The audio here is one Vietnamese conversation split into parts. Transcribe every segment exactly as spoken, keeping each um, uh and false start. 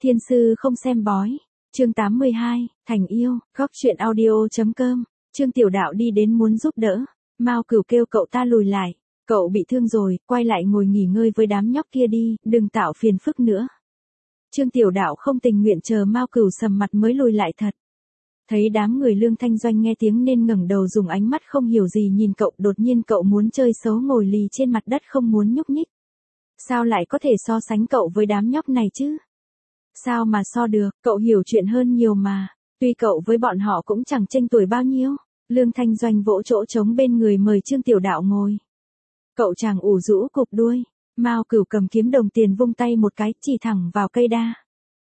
Thiên sư không xem bói. Chương tám mươi hai, Thành yêu, góc truyện audio.com. Trương Tiểu Đạo đi đến muốn giúp đỡ. Mao Cửu kêu cậu ta lùi lại. Cậu bị thương rồi, quay lại ngồi nghỉ ngơi với đám nhóc kia đi, đừng tạo phiền phức nữa. Trương Tiểu Đạo không tình nguyện chờ Mao Cửu sầm mặt mới lùi lại thật. Thấy đám người Lương Thanh Doanh nghe tiếng nên ngẩng đầu dùng ánh mắt không hiểu gì nhìn cậu, đột nhiên cậu muốn chơi xấu ngồi lì trên mặt đất không muốn nhúc nhích. Sao lại có thể so sánh cậu với đám nhóc này chứ? Sao mà so được, cậu hiểu chuyện hơn nhiều mà, tuy cậu với bọn họ cũng chẳng chênh tuổi bao nhiêu. Lương Thanh Doanh vỗ chỗ trống bên người mời Trương Tiểu Đạo ngồi. Cậu chàng ủ rũ cụp đuôi, Mao Cửu cầm kiếm đồng tiền vung tay một cái chỉ thẳng vào cây đa.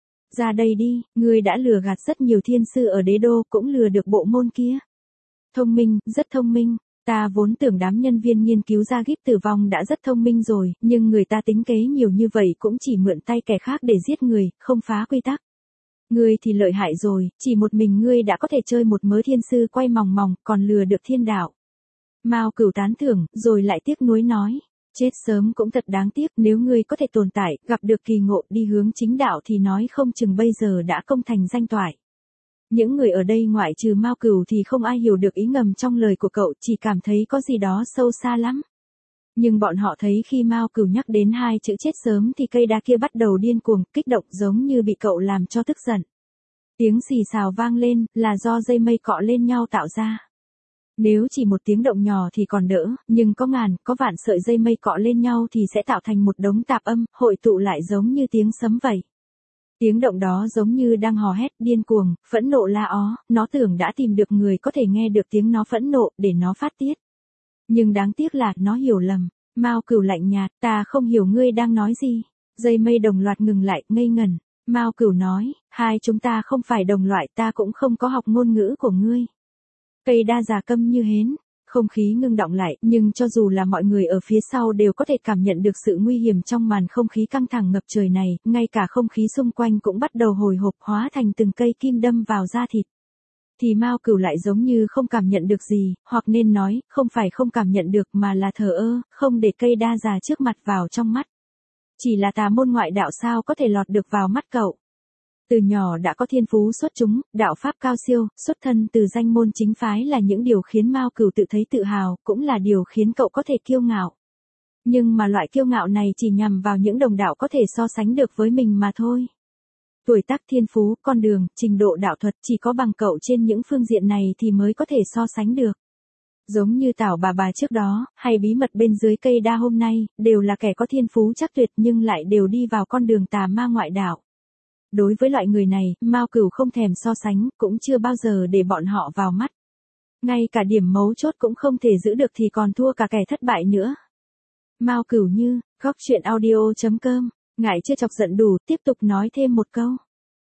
Ra đây đi, ngươi đã lừa gạt rất nhiều thiên sư ở đế đô, cũng lừa được bộ môn kia. Thông minh, rất thông minh, ta vốn tưởng đám nhân viên nghiên cứu ra gíp tử vong đã rất thông minh rồi, nhưng người ta tính kế nhiều như vậy cũng chỉ mượn tay kẻ khác để giết người, không phá quy tắc. Ngươi thì lợi hại rồi, chỉ một mình ngươi đã có thể chơi một mớ thiên sư quay mòng mòng, còn lừa được thiên đạo. Mao Cửu tán thưởng, rồi lại tiếc nuối nói. Chết sớm cũng thật đáng tiếc, nếu ngươi có thể tồn tại, gặp được kỳ ngộ đi hướng chính đạo thì nói không chừng bây giờ đã công thành danh toại. Những người ở đây ngoại trừ Mao Cửu thì không ai hiểu được ý ngầm trong lời của cậu, chỉ cảm thấy có gì đó sâu xa lắm. Nhưng bọn họ thấy khi Mao Cửu nhắc đến hai chữ chết sớm thì cây đa kia bắt đầu điên cuồng, kích động giống như bị cậu làm cho tức giận. Tiếng xì xào vang lên, là do dây mây cọ lên nhau tạo ra. Nếu chỉ một tiếng động nhỏ thì còn đỡ, nhưng có ngàn, có vạn sợi dây mây cọ lên nhau thì sẽ tạo thành một đống tạp âm, hội tụ lại giống như tiếng sấm vậy. Tiếng động đó giống như đang hò hét, điên cuồng, phẫn nộ la ó, nó tưởng đã tìm được người có thể nghe được tiếng nó phẫn nộ, để nó phát tiết. Nhưng đáng tiếc là, nó hiểu lầm. Mao Cửu lạnh nhạt, ta không hiểu ngươi đang nói gì. Dây mây đồng loạt ngừng lại, ngây ngẩn. Mao Cửu nói, hai chúng ta không phải đồng loại, ta cũng không có học ngôn ngữ của ngươi. Cây đa già câm như hến, không khí ngưng đọng lại, nhưng cho dù là mọi người ở phía sau đều có thể cảm nhận được sự nguy hiểm trong màn không khí căng thẳng ngập trời này, ngay cả không khí xung quanh cũng bắt đầu hồi hộp hóa thành từng cây kim đâm vào da thịt. Thì Mao Cửu lại giống như không cảm nhận được gì, hoặc nên nói, không phải không cảm nhận được mà là thờ ơ, không để cây đa già trước mặt vào trong mắt. Chỉ là tà môn ngoại đạo sao có thể lọt được vào mắt cậu. Từ nhỏ đã có thiên phú xuất chúng, đạo pháp cao siêu, xuất thân từ danh môn chính phái là những điều khiến Mao Cửu tự thấy tự hào, cũng là điều khiến cậu có thể kiêu ngạo. Nhưng mà loại kiêu ngạo này chỉ nhằm vào những đồng đạo có thể so sánh được với mình mà thôi. Tuổi tác, thiên phú, con đường, trình độ đạo thuật chỉ có bằng cậu trên những phương diện này thì mới có thể so sánh được. Giống như Tảo bà bà trước đó, hay bí mật bên dưới cây đa hôm nay, đều là kẻ có thiên phú chắc tuyệt nhưng lại đều đi vào con đường tà ma ngoại đạo. Đối với loại người này, Mao Cửu không thèm so sánh, cũng chưa bao giờ để bọn họ vào mắt. Ngay cả điểm mấu chốt cũng không thể giữ được thì còn thua cả kẻ thất bại nữa. Mao Cửu như, góc truyện audio.com, ngại chưa chọc giận đủ, tiếp tục nói thêm một câu.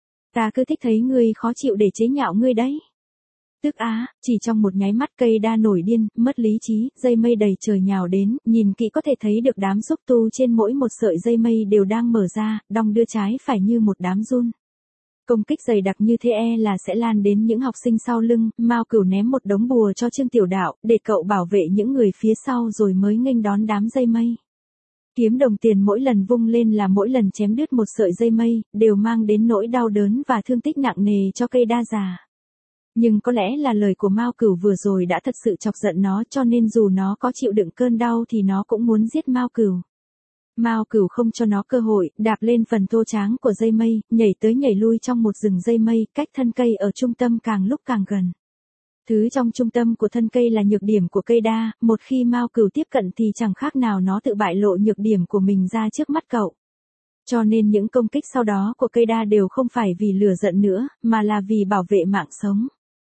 Ta cứ thích thấy ngươi khó chịu để chế nhạo ngươi đấy. Tức á, chỉ trong một nháy mắt cây đa nổi điên, mất lý trí, dây mây đầy trời nhào đến, nhìn kỹ có thể thấy được đám xúc tu trên mỗi một sợi dây mây đều đang mở ra, đong đưa trái phải như một đám giun. Công kích dày đặc như thế e là sẽ lan đến những học sinh sau lưng, Mao Cửu ném một đống bùa cho Trương Tiểu Đạo, để cậu bảo vệ những người phía sau rồi mới nghênh đón đám dây mây. Kiếm đồng tiền mỗi lần vung lên là mỗi lần chém đứt một sợi dây mây, đều mang đến nỗi đau đớn và thương tích nặng nề cho cây đa già. Nhưng có lẽ là lời của Mao Cửu vừa rồi đã thật sự chọc giận nó cho nên dù nó có chịu đựng cơn đau thì nó cũng muốn giết Mao Cửu. Mao Cửu không cho nó cơ hội, đạp lên phần thô tráng của dây mây, nhảy tới nhảy lui trong một rừng dây mây, cách thân cây ở trung tâm càng lúc càng gần. Thứ trong trung tâm của thân cây là nhược điểm của cây đa, một khi Mao Cửu tiếp cận thì chẳng khác nào nó tự bại lộ nhược điểm của mình ra trước mắt cậu. Cho nên những công kích sau đó của cây đa đều không phải vì lửa giận nữa, mà là vì bảo vệ mạng sống.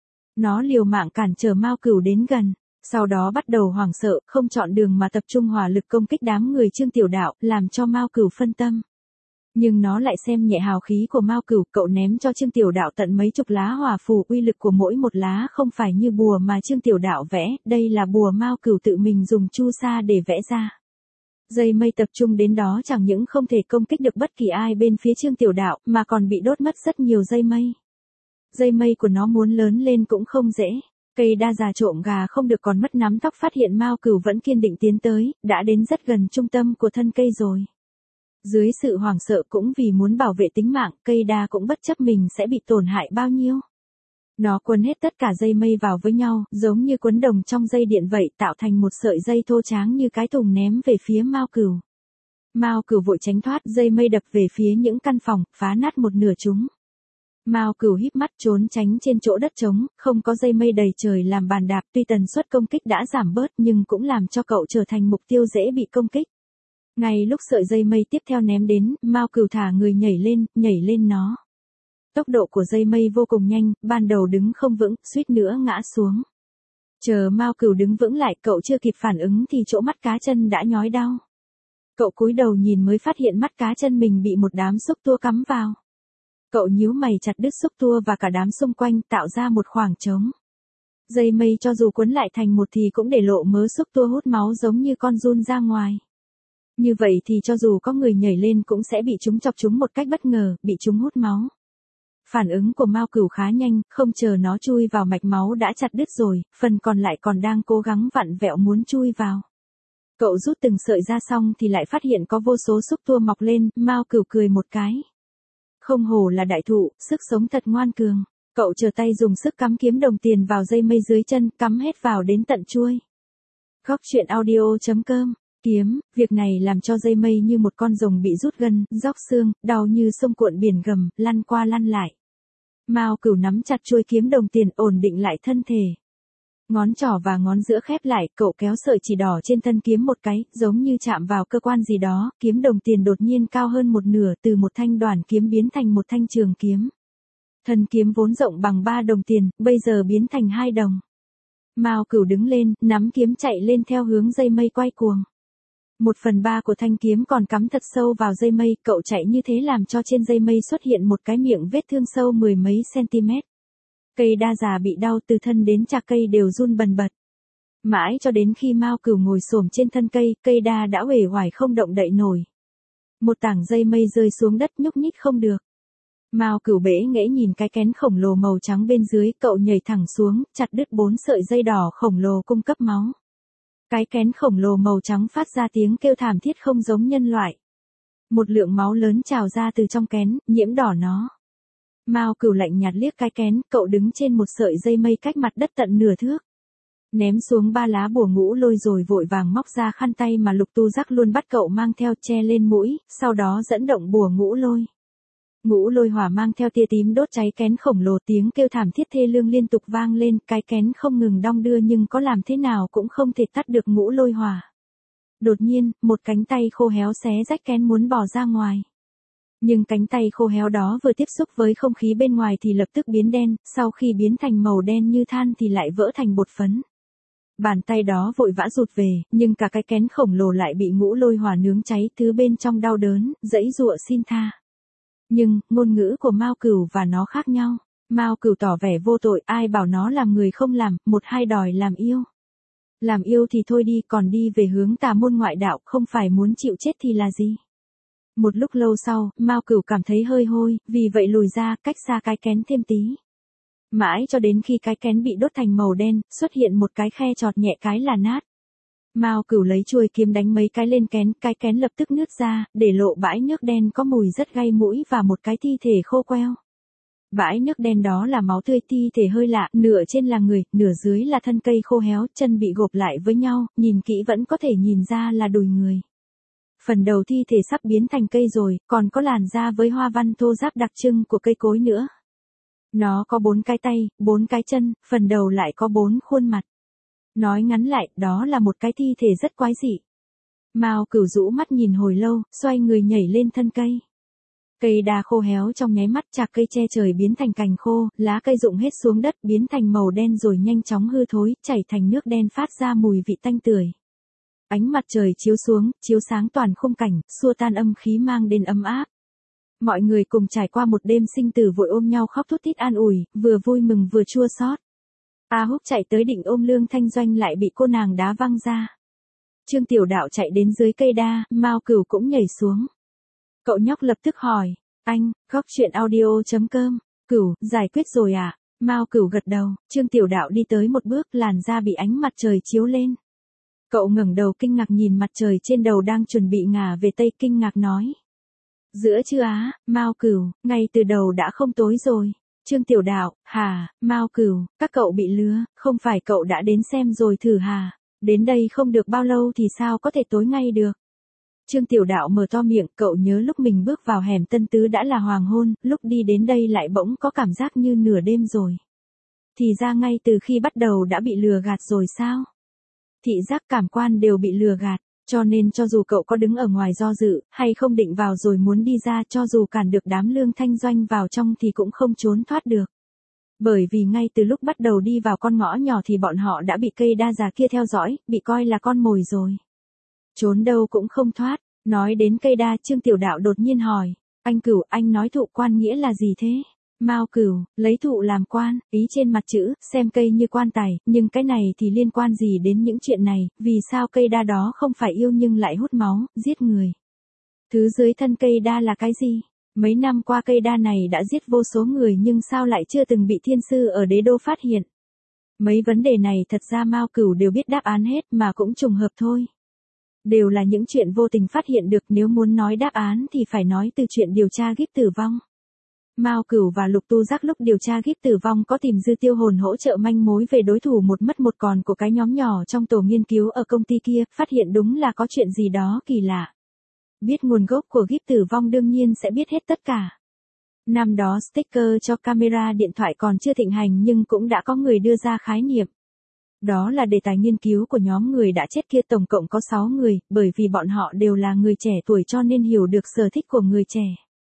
Nó liều mạng cản trở Mao Cửu đến gần, sau đó bắt đầu hoảng sợ, không chọn đường mà tập trung hỏa lực công kích đám người Trương Tiểu Đạo, làm cho Mao Cửu phân tâm. Nhưng nó lại xem nhẹ hào khí của Mao Cửu, cậu ném cho Trương Tiểu Đạo tận mấy chục lá hỏa phù, uy lực của mỗi một lá không phải như bùa mà Trương Tiểu Đạo vẽ, đây là bùa Mao Cửu tự mình dùng chu sa để vẽ ra. Dây mây tập trung đến đó chẳng những không thể công kích được bất kỳ ai bên phía Trương Tiểu Đạo, mà còn bị đốt mất rất nhiều dây mây. Dây mây của nó muốn lớn lên cũng không dễ. Cây đa già trộm gà không được còn mất nắm tóc phát hiện Mao Cửu vẫn kiên định tiến tới, đã đến rất gần trung tâm của thân cây rồi. Dưới sự hoảng sợ cũng vì muốn bảo vệ tính mạng, cây đa cũng bất chấp mình sẽ bị tổn hại bao nhiêu. Nó quấn hết tất cả dây mây vào với nhau, giống như quấn đồng trong dây điện vậy, tạo thành một sợi dây thô tráng như cái thùng ném về phía Mao Cửu. Mao Cửu vội tránh thoát, dây mây đập về phía những căn phòng, phá nát một nửa chúng. Mao Cửu híp mắt trốn tránh trên chỗ đất trống, không có dây mây đầy trời làm bàn đạp, tuy tần suất công kích đã giảm bớt nhưng cũng làm cho cậu trở thành mục tiêu dễ bị công kích. Ngay lúc sợi dây mây tiếp theo ném đến, Mao Cửu thả người nhảy lên, nhảy lên nó. Tốc độ của dây mây vô cùng nhanh, ban đầu đứng không vững, suýt nữa ngã xuống. Chờ Mao Cửu đứng vững lại, cậu chưa kịp phản ứng thì chỗ mắt cá chân đã nhói đau. Cậu cúi đầu nhìn mới phát hiện mắt cá chân mình bị một đám xúc tua cắm vào. Cậu nhíu mày chặt đứt xúc tua và cả đám xung quanh, tạo ra một khoảng trống. Dây mây cho dù cuốn lại thành một thì cũng để lộ mớ xúc tua hút máu giống như con giun ra ngoài. Như vậy thì cho dù có người nhảy lên cũng sẽ bị chúng chọc chúng một cách bất ngờ, bị chúng hút máu. Phản ứng của Mao Cửu khá nhanh, không chờ nó chui vào mạch máu đã chặt đứt rồi, phần còn lại còn đang cố gắng vặn vẹo muốn chui vào. Cậu rút từng sợi ra xong thì lại phát hiện có vô số xúc tua mọc lên, Mao Cửu cười một cái. Không hổ là đại thụ, sức sống thật ngoan cường. Cậu trở tay dùng sức cắm kiếm đồng tiền vào dây mây dưới chân, cắm hết vào đến tận chuôi. Góc truyện audio chấm com. Kiếm, việc này làm cho dây mây như một con rồng bị rút gân, róc xương, đau như sông cuộn biển gầm, lăn qua lăn lại. Mao Cửu nắm chặt chuôi kiếm đồng tiền, ổn định lại thân thể. Ngón trỏ và ngón giữa khép lại, cậu kéo sợi chỉ đỏ trên thân kiếm một cái, giống như chạm vào cơ quan gì đó, kiếm đồng tiền đột nhiên cao hơn một nửa, từ một thanh đoản kiếm biến thành một thanh trường kiếm. Thân kiếm vốn rộng bằng ba đồng tiền, bây giờ biến thành hai đồng. Mao Cửu đứng lên, nắm kiếm chạy lên theo hướng dây mây quay cuồng. Một phần ba của thanh kiếm còn cắm thật sâu vào dây mây, cậu chạy như thế làm cho trên dây mây xuất hiện một cái miệng vết thương sâu mười mấy cm. Cây đa già bị đau từ thân đến chạc cây đều run bần bật. Mãi cho đến khi Mao Cửu ngồi xổm trên thân cây, cây đa đã uể oải không động đậy nổi. Một tảng dây mây rơi xuống đất nhúc nhích không được. Mao Cửu bẽ nghễ nhìn cái kén khổng lồ màu trắng bên dưới, cậu nhảy thẳng xuống, chặt đứt bốn sợi dây đỏ khổng lồ cung cấp máu. Cái kén khổng lồ màu trắng phát ra tiếng kêu thảm thiết không giống nhân loại. Một lượng máu lớn trào ra từ trong kén, nhiễm đỏ nó. Mao Cửu lạnh nhạt liếc cái kén, cậu đứng trên một sợi dây mây cách mặt đất tận nửa thước. Ném xuống ba lá bùa ngũ lôi rồi vội vàng móc ra khăn tay mà Lục Tu Giác luôn bắt cậu mang theo, che lên mũi, sau đó dẫn động bùa ngũ lôi. Ngũ lôi hỏa mang theo tia tím đốt cháy kén khổng lồ, tiếng kêu thảm thiết thê lương liên tục vang lên, cái kén không ngừng đong đưa nhưng có làm thế nào cũng không thể tắt được ngũ lôi hỏa. Đột nhiên, một cánh tay khô héo xé rách kén muốn bỏ ra ngoài. Nhưng cánh tay khô héo đó vừa tiếp xúc với không khí bên ngoài thì lập tức biến đen, sau khi biến thành màu đen như than thì lại vỡ thành bột phấn. Bàn tay đó vội vã rụt về, nhưng cả cái kén khổng lồ lại bị ngũ lôi hỏa nướng cháy, thứ bên trong đau đớn, giãy giụa xin tha. Nhưng, ngôn ngữ của Mao Cửu và nó khác nhau. Mao Cửu tỏ vẻ vô tội, ai bảo nó làm người không làm, một hai đòi làm yêu. Làm yêu thì thôi đi, còn đi về hướng tà môn ngoại đạo, không phải muốn chịu chết thì là gì. Một lúc lâu sau, Mao Cửu cảm thấy hơi hôi, vì vậy lùi ra, cách xa cái kén thêm tí. Mãi cho đến khi cái kén bị đốt thành màu đen, xuất hiện một cái khe chọt nhẹ cái là nát. Mao Cửu lấy chuôi kiếm đánh mấy cái lên kén, cái kén lập tức nứt ra, để lộ bãi nước đen có mùi rất gay mũi và một cái thi thể khô queo. Bãi nước đen đó là máu tươi, thi thể hơi lạ, nửa trên là người, nửa dưới là thân cây khô héo, chân bị gộp lại với nhau, nhìn kỹ vẫn có thể nhìn ra là đùi người. Phần đầu thi thể sắp biến thành cây rồi, còn có làn da với hoa văn thô ráp đặc trưng của cây cối nữa. Nó có bốn cái tay, bốn cái chân, phần đầu lại có bốn khuôn mặt. Nói ngắn lại, đó là một cái thi thể rất quái dị. Mao Cửu rũ mắt nhìn hồi lâu, xoay người nhảy lên thân cây. Cây đa khô héo trong nháy mắt, chạc cây che trời biến thành cành khô, lá cây rụng hết xuống đất biến thành màu đen rồi nhanh chóng hư thối, chảy thành nước đen phát ra mùi vị tanh tưởi. Ánh mặt trời chiếu xuống, chiếu sáng toàn khung cảnh, xua tan âm khí mang đến ấm áp. Mọi người cùng trải qua một đêm sinh tử vội ôm nhau khóc thút thít an ủi, vừa vui mừng vừa chua xót. A Húc chạy tới định ôm Lương Thanh Doanh lại bị cô nàng đá văng ra. Trương Tiểu Đạo chạy đến dưới cây đa, Mao Cửu cũng nhảy xuống. Cậu nhóc lập tức hỏi, anh, góc truyện audio chấm com, Cửu, giải quyết rồi à? Mao Cửu gật đầu, Trương Tiểu Đạo đi tới một bước, làn da bị ánh mặt trời chiếu lên. Cậu ngẩng đầu kinh ngạc nhìn mặt trời trên đầu đang chuẩn bị ngả về tây, kinh ngạc nói, Giữa trưa á, Mao Cửu, ngay từ đầu đã không tối rồi. Trương Tiểu Đạo, hà, Mao Cửu, các cậu bị lừa, không phải cậu đã đến xem rồi thử hà, đến đây không được bao lâu thì sao có thể tối ngay được. Trương Tiểu Đạo mở to miệng, cậu nhớ lúc mình bước vào hẻm Tân Tứ đã là hoàng hôn, lúc đi đến đây lại bỗng có cảm giác như nửa đêm rồi. Thì ra ngay từ khi bắt đầu đã bị lừa gạt rồi sao? Thị giác cảm quan đều bị lừa gạt, cho nên cho dù cậu có đứng ở ngoài do dự, hay không định vào rồi muốn đi ra, cho dù cản được đám Lương Thanh Doanh vào trong thì cũng không trốn thoát được. Bởi vì ngay từ lúc bắt đầu đi vào con ngõ nhỏ thì bọn họ đã bị cây đa già kia theo dõi, bị coi là con mồi rồi. Trốn đâu cũng không thoát. Nói đến cây đa, Trương Tiểu Đạo đột nhiên hỏi, anh Cửu, anh nói thụ quan nghĩa là gì thế? Mao Cửu, lấy thụ làm quan, ý trên mặt chữ, xem cây như quan tài, nhưng cái này thì liên quan gì đến những chuyện này, vì sao cây đa đó không phải yêu nhưng lại hút máu, giết người? Thứ dưới thân cây đa là cái gì? Mấy năm qua cây đa này đã giết vô số người nhưng sao lại chưa từng bị thiên sư ở đế đô phát hiện? Mấy vấn đề này thật ra Mao Cửu đều biết đáp án hết mà cũng trùng hợp thôi. Đều là những chuyện vô tình phát hiện được, nếu muốn nói đáp án thì phải nói từ chuyện điều tra kíp tử vong. Mao Cửu và Lục Tu Giác lúc điều tra kíp tử vong có tìm Dư Tiêu Hồn hỗ trợ manh mối về đối thủ một mất một còn của cái nhóm nhỏ trong tổ nghiên cứu ở công ty kia, phát hiện đúng là có chuyện gì đó kỳ lạ. Biết nguồn gốc của kíp tử vong đương nhiên sẽ biết hết tất cả. Năm đó sticker cho camera điện thoại còn chưa thịnh hành nhưng cũng đã có người đưa ra khái niệm. Đó là đề tài nghiên cứu của nhóm người đã chết kia, tổng cộng có sáu người, bởi vì bọn họ đều là người trẻ tuổi cho nên hiểu được sở thích của người trẻ.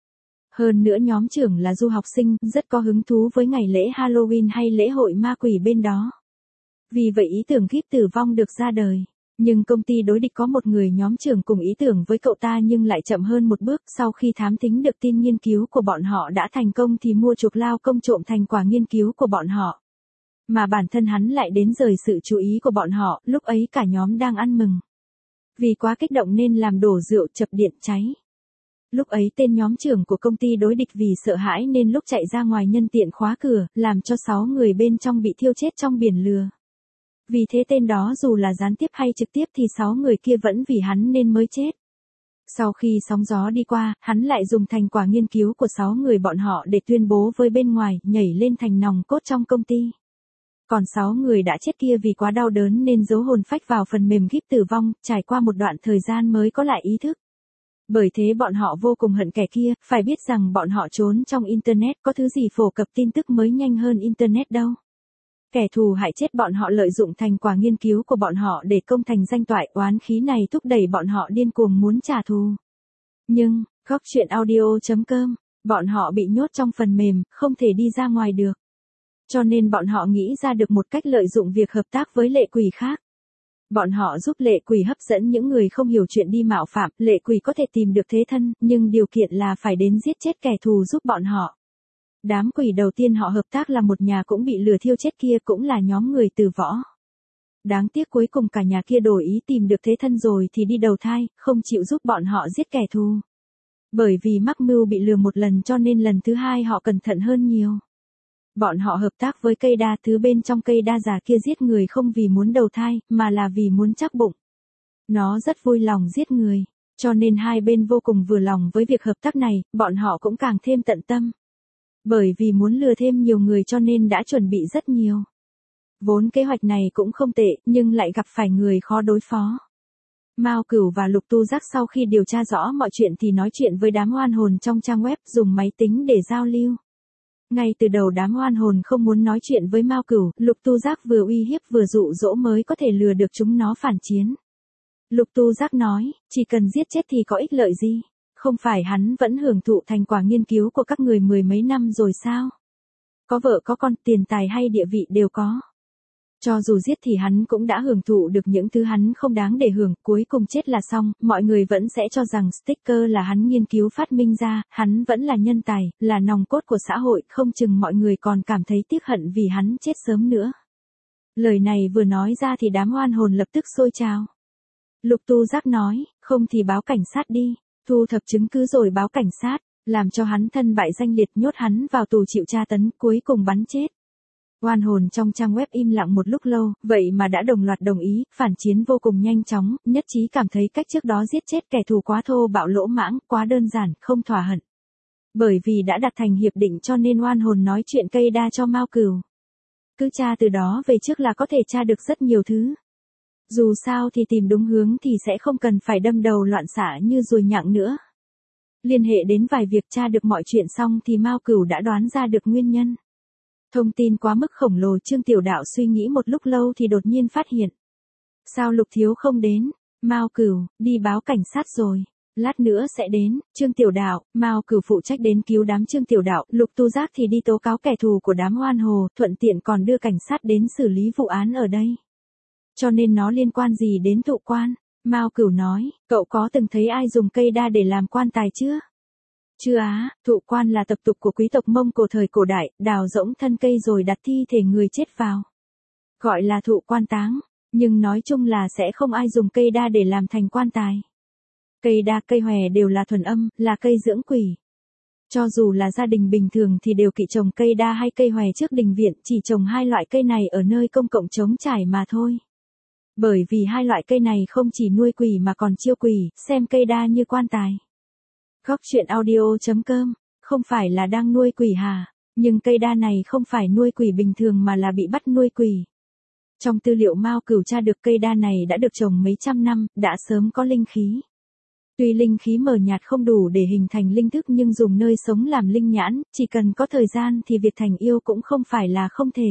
Hơn nữa nhóm trưởng là du học sinh, rất có hứng thú với ngày lễ Halloween hay lễ hội ma quỷ bên đó. Vì vậy ý tưởng kíp tử vong được ra đời. Nhưng công ty đối địch có một người nhóm trưởng cùng ý tưởng với cậu ta nhưng lại chậm hơn một bước, sau khi thám thính được tin nghiên cứu của bọn họ đã thành công thì mua chuộc lao công trộm thành quả nghiên cứu của bọn họ. Mà bản thân hắn lại đến rời sự chú ý của bọn họ, lúc ấy cả nhóm đang ăn mừng. Vì quá kích động nên làm đổ rượu chập điện cháy. Lúc ấy tên nhóm trưởng của công ty đối địch vì sợ hãi nên lúc chạy ra ngoài nhân tiện khóa cửa, làm cho sáu người bên trong bị thiêu chết trong biển lửa. Vì thế tên đó dù là gián tiếp hay trực tiếp thì sáu người kia vẫn vì hắn nên mới chết. Sau khi sóng gió đi qua, hắn lại dùng thành quả nghiên cứu của sáu người bọn họ để tuyên bố với bên ngoài, nhảy lên thành nòng cốt trong công ty. Còn sáu người đã chết kia vì quá đau đớn nên giấu hồn phách vào phần mềm kíp tử vong, trải qua một đoạn thời gian mới có lại ý thức. Bởi thế bọn họ vô cùng hận kẻ kia, phải biết rằng bọn họ trốn trong Internet, có thứ gì phổ cập tin tức mới nhanh hơn Internet đâu. Kẻ thù hại chết bọn họ lợi dụng thành quả nghiên cứu của bọn họ để công thành danh toại, oán khí này thúc đẩy bọn họ điên cuồng muốn trả thù. Nhưng, góc chuyện audio chấm com, bọn họ bị nhốt trong phần mềm, không thể đi ra ngoài được. Cho nên bọn họ nghĩ ra được một cách lợi dụng việc hợp tác với lệ quỷ khác. Bọn họ giúp lệ quỷ hấp dẫn những người không hiểu chuyện đi mạo phạm, lệ quỷ có thể tìm được thế thân, nhưng điều kiện là phải đến giết chết kẻ thù giúp bọn họ. Đám quỷ đầu tiên họ hợp tác là một nhà cũng bị lừa thiêu chết kia, cũng là nhóm người từ võ. Đáng tiếc cuối cùng cả nhà kia đổi ý tìm được thế thân rồi thì đi đầu thai, không chịu giúp bọn họ giết kẻ thù. Bởi vì mắc mưu bị lừa một lần cho nên lần thứ hai họ cẩn thận hơn nhiều. Bọn họ hợp tác với cây đa, thứ bên trong cây đa già kia giết người không vì muốn đầu thai, mà là vì muốn chắc bụng. Nó rất vui lòng giết người, cho nên hai bên vô cùng vừa lòng với việc hợp tác này, bọn họ cũng càng thêm tận tâm. Bởi vì muốn lừa thêm nhiều người cho nên đã chuẩn bị rất nhiều. Vốn kế hoạch này cũng không tệ, nhưng lại gặp phải người khó đối phó. Mao Cửu và Lục Tu Giác sau khi điều tra rõ mọi chuyện thì nói chuyện với đám oan hồn trong trang web, dùng máy tính để giao lưu. Ngay từ đầu đám oan hồn không muốn nói chuyện với Mao Cửu, Lục Tu Giác vừa uy hiếp vừa dụ dỗ mới có thể lừa được chúng nó phản chiến. Lục Tu Giác nói, chỉ cần giết chết thì có ích lợi gì? Không phải hắn vẫn hưởng thụ thành quả nghiên cứu của các người mười mấy năm rồi sao? Có vợ có con, tiền tài hay địa vị đều có. Cho dù giết thì hắn cũng đã hưởng thụ được những thứ hắn không đáng để hưởng, cuối cùng chết là xong, mọi người vẫn sẽ cho rằng sticker là hắn nghiên cứu phát minh ra, hắn vẫn là nhân tài, là nòng cốt của xã hội, không chừng mọi người còn cảm thấy tiếc hận vì hắn chết sớm nữa. Lời này vừa nói ra thì đám oan hồn lập tức sôi trào. Lục Tu Giác nói, không thì báo cảnh sát đi, thu thập chứng cứ rồi báo cảnh sát, làm cho hắn thân bại danh liệt, nhốt hắn vào tù chịu tra tấn, cuối cùng bắn chết. Oan hồn trong trang web im lặng một lúc lâu, vậy mà đã đồng loạt đồng ý, phản chiến vô cùng nhanh chóng, nhất trí cảm thấy cách trước đó giết chết kẻ thù quá thô bạo lỗ mãng, quá đơn giản, không thỏa hận. Bởi vì đã đặt thành hiệp định cho nên oan hồn nói chuyện cây đa cho Mao Cửu. Cứ tra từ đó về trước là có thể tra được rất nhiều thứ. Dù sao thì tìm đúng hướng thì sẽ không cần phải đâm đầu loạn xạ như ruồi nhặng nữa. Liên hệ đến vài việc tra được mọi chuyện xong thì Mao Cửu đã đoán ra được nguyên nhân. Thông tin quá mức khổng lồ, Trương Tiểu Đạo suy nghĩ một lúc lâu thì đột nhiên phát hiện. Sao Lục Thiếu không đến? Mao Cửu, đi báo cảnh sát rồi. Lát nữa sẽ đến. Trương Tiểu Đạo, Mao Cửu phụ trách đến cứu đám Trương Tiểu Đạo, Lục Tu Giác thì đi tố cáo kẻ thù của đám oan hồ, thuận tiện còn đưa cảnh sát đến xử lý vụ án ở đây. Cho nên nó liên quan gì đến thụ quan? Mao Cửu nói, cậu có từng thấy ai dùng cây đa để làm quan tài chưa? Chưa á, thụ quan là tập tục của quý tộc Mông Cổ thời cổ đại, đào rỗng thân cây rồi đặt thi thể người chết vào. Gọi là thụ quan táng, nhưng nói chung là sẽ không ai dùng cây đa để làm thành quan tài. Cây đa, cây hòe đều là thuần âm, là cây dưỡng quỷ. Cho dù là gia đình bình thường thì đều kỵ trồng cây đa hay cây hòe trước đình viện, chỉ trồng hai loại cây này ở nơi công cộng trống trải mà thôi. Bởi vì hai loại cây này không chỉ nuôi quỷ mà còn chiêu quỷ, xem cây đa như quan tài. Góc truyện audio chấm com, không phải là đang nuôi quỷ hả? Nhưng cây đa này không phải nuôi quỷ bình thường mà là bị bắt nuôi quỷ. Trong tư liệu Mao Cửu tra được cây đa này đã được trồng mấy trăm năm, đã sớm có linh khí. Tuy linh khí mờ nhạt không đủ để hình thành linh thức nhưng dùng nơi sống làm linh nhãn, chỉ cần có thời gian thì việc thành yêu cũng không phải là không thể.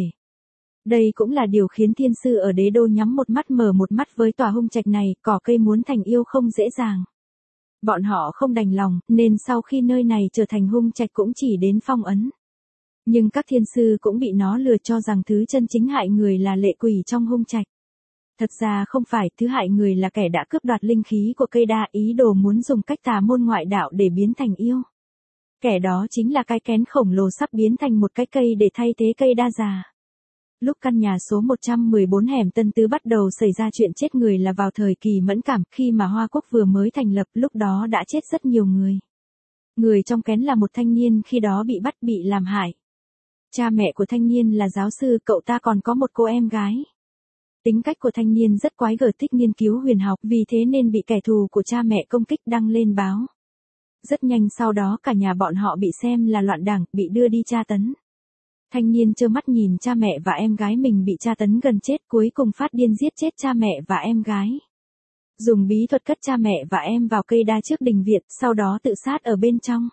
Đây cũng là điều khiến thiên sư ở đế đô nhắm một mắt mở một mắt với tòa hung trạch này, cỏ cây muốn thành yêu không dễ dàng. Bọn họ không đành lòng, nên sau khi nơi này trở thành hung trạch cũng chỉ đến phong ấn. Nhưng các thiên sư cũng bị nó lừa cho rằng thứ chân chính hại người là lệ quỷ trong hung trạch. Thật ra không phải, thứ hại người là kẻ đã cướp đoạt linh khí của cây đa, ý đồ muốn dùng cách tà môn ngoại đạo để biến thành yêu. Kẻ đó chính là cái kén khổng lồ sắp biến thành một cái cây để thay thế cây đa già. Lúc căn nhà số một trăm mười bốn hẻm Tân Tứ bắt đầu xảy ra chuyện chết người là vào thời kỳ mẫn cảm, khi mà Hoa Quốc vừa mới thành lập, lúc đó đã chết rất nhiều người. Người trong kén là một thanh niên khi đó bị bắt bị làm hại. Cha mẹ của thanh niên là giáo sư, cậu ta còn có một cô em gái. Tính cách của thanh niên rất quái gở, thích nghiên cứu huyền học, vì thế nên bị kẻ thù của cha mẹ công kích đăng lên báo. Rất nhanh sau đó cả nhà bọn họ bị xem là loạn đảng, bị đưa đi tra tấn. Thanh niên trơ mắt nhìn cha mẹ và em gái mình bị tra tấn gần chết, cuối cùng phát điên giết chết cha mẹ và em gái. Dùng bí thuật cất cha mẹ và em vào cây đa trước đình viện, sau đó tự sát ở bên trong.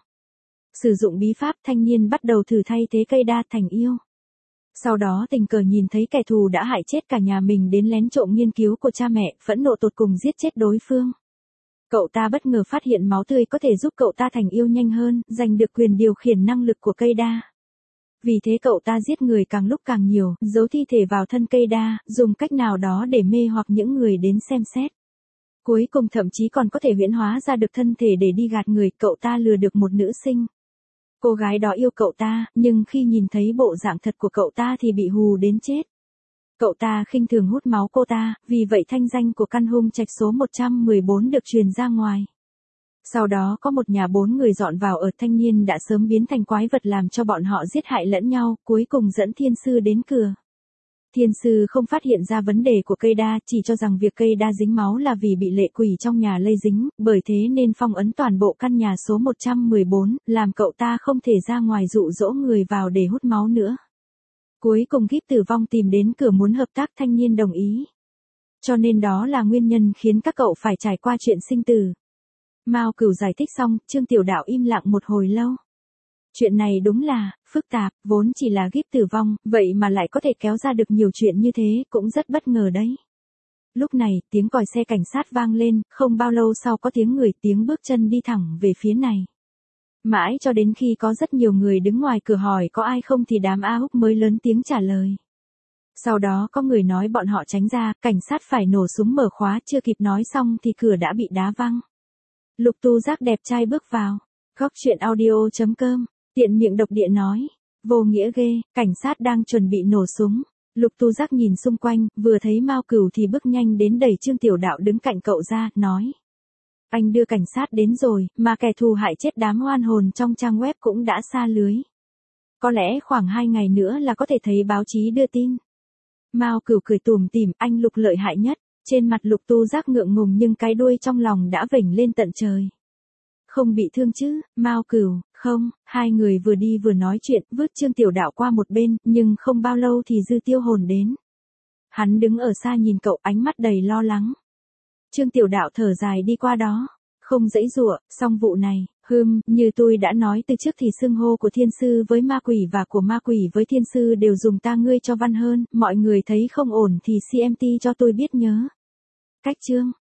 Sử dụng bí pháp, thanh niên bắt đầu thử thay thế cây đa thành yêu. Sau đó tình cờ nhìn thấy kẻ thù đã hại chết cả nhà mình đến lén trộm nghiên cứu của cha mẹ, phẫn nộ tột cùng giết chết đối phương. Cậu ta bất ngờ phát hiện máu tươi có thể giúp cậu ta thành yêu nhanh hơn, giành được quyền điều khiển năng lực của cây đa. Vì thế cậu ta giết người càng lúc càng nhiều, giấu thi thể vào thân cây đa, dùng cách nào đó để mê hoặc những người đến xem xét. Cuối cùng thậm chí còn có thể huyễn hóa ra được thân thể để đi gạt người, cậu ta lừa được một nữ sinh. Cô gái đó yêu cậu ta, nhưng khi nhìn thấy bộ dạng thật của cậu ta thì bị hù đến chết. Cậu ta khinh thường hút máu cô ta, vì vậy thanh danh của căn hung trạch số một trăm mười bốn được truyền ra ngoài. Sau đó có một nhà bốn người dọn vào ở, thanh niên đã sớm biến thành quái vật làm cho bọn họ giết hại lẫn nhau, cuối cùng dẫn thiên sư đến cửa. Thiên sư không phát hiện ra vấn đề của cây đa, chỉ cho rằng việc cây đa dính máu là vì bị lệ quỷ trong nhà lây dính, bởi thế nên phong ấn toàn bộ căn nhà số một trăm mười bốn, làm cậu ta không thể ra ngoài dụ dỗ người vào để hút máu nữa. Cuối cùng Kíp Tử Vong tìm đến cửa muốn hợp tác, thanh niên đồng ý. Cho nên đó là nguyên nhân khiến các cậu phải trải qua chuyện sinh tử. Mao Cửu giải thích xong, Trương Tiểu Đạo im lặng một hồi lâu. Chuyện này đúng là phức tạp, vốn chỉ là Kíp Tử Vong, vậy mà lại có thể kéo ra được nhiều chuyện như thế, cũng rất bất ngờ đấy. Lúc này, tiếng còi xe cảnh sát vang lên, không bao lâu sau có tiếng người, tiếng bước chân đi thẳng về phía này. Mãi cho đến khi có rất nhiều người đứng ngoài cửa hỏi có ai không thì đám A Húc mới lớn tiếng trả lời. Sau đó có người nói bọn họ tránh ra, cảnh sát phải nổ súng mở khóa, chưa kịp nói xong thì cửa đã bị đá văng. Lục Tu Giác đẹp trai bước vào. Góc truyện audio chấm com, tiện miệng độc địa nói. Vô nghĩa ghê, cảnh sát đang chuẩn bị nổ súng. Lục Tu Giác nhìn xung quanh, vừa thấy Mao Cửu thì bước nhanh đến đẩy Trương Tiểu Đạo đứng cạnh cậu ra, nói. Anh đưa cảnh sát đến rồi, mà kẻ thù hại chết đám oan hồn trong trang web cũng đã sa lưới. Có lẽ khoảng hai ngày nữa là có thể thấy báo chí đưa tin. Mao Cửu cười tủm tỉm, anh Lục lợi hại nhất. Trên mặt Lục Tu Giác ngượng ngùng nhưng cái đuôi trong lòng đã vểnh lên tận trời. Không bị thương chứ, Mao Cửu, không, hai người vừa đi vừa nói chuyện, vứt Trương Tiểu Đạo qua một bên, nhưng không bao lâu thì Dư Tiêu Hồn đến. Hắn đứng ở xa nhìn cậu, ánh mắt đầy lo lắng. Trương Tiểu Đạo thở dài đi qua đó, không giãy giụa, xong vụ này, hừm, như tôi đã nói từ trước thì xưng hô của thiên sư với ma quỷ và của ma quỷ với thiên sư đều dùng ta ngươi cho văn hơn, mọi người thấy không ổn thì xê em tê cho tôi biết nhớ. Cách chương